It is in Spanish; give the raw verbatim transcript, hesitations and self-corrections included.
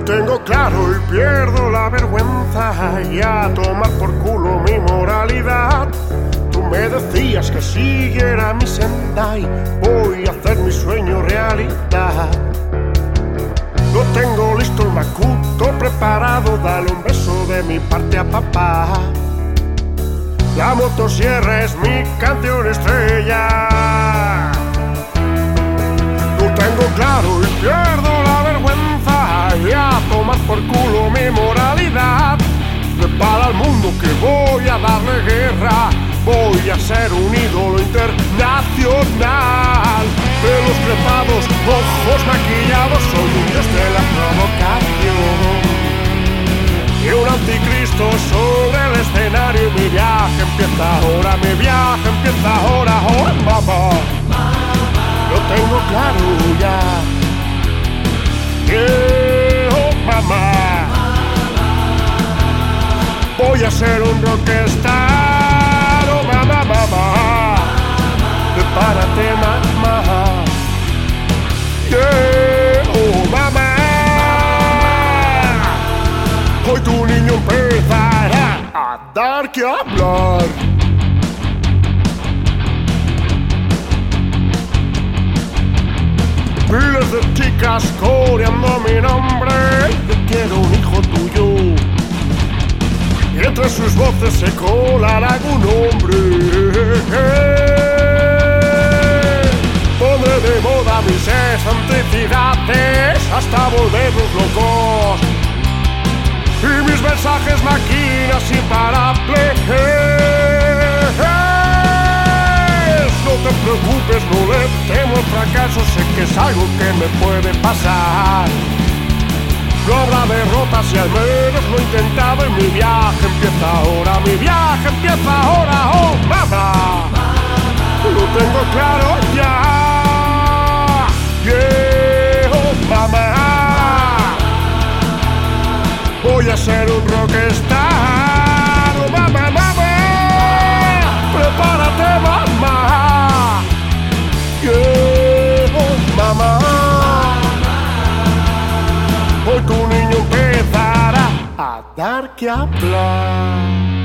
tengo claro y pierdo la vergüenza y a tomar por culo mi moralidad. Tú me decías que siguiera mi senda y voy a hacer mi sueño realidad. Lo tengo listo el macuto preparado, dale un beso de mi parte a papá. La motosierra es mi canción estrella. Lo tengo claro y pierdo la vergüenza y a tomar por culo mi moralidad. Prepara al mundo que voy a darle guerra, voy a ser un ídolo internacional. Pelos crepados, ojos maquillados, soy un dios de la provocación y un anticristo sobre el escenario. Y mi viaje empieza ahora, mi viaje empieza ahora, oh mamá. Lo tengo claro ya, yeah, oh mamá. Voy a ser un rockstar, oh mamá, mamá. Prepárate, mamá, yeah, oh mamá. Hoy tu niño empezará a dar que hablar. Miles de chicas coreando mi nombre, yo quiero un hijo tuyo. Y entre sus voces se colará algún hombre. Pondré de moda mis excentricidades hasta volvernos locos. Y mis mensajes máquinas imparables. No te preocupes, no le temo al fracaso, sé que es algo que me puede pasar. No habrá derrotas si al menos lo he intentado y mi viaje empieza ahora, mi viaje empieza ahora, oh mamá. Lo tengo claro ya, yeah, oh mamá. Voy a ser un rockstar, oh mamá, mamá. Prepárate, mamá, yeah, oh mamá. Hoy tu niño empezará a dar que hablar.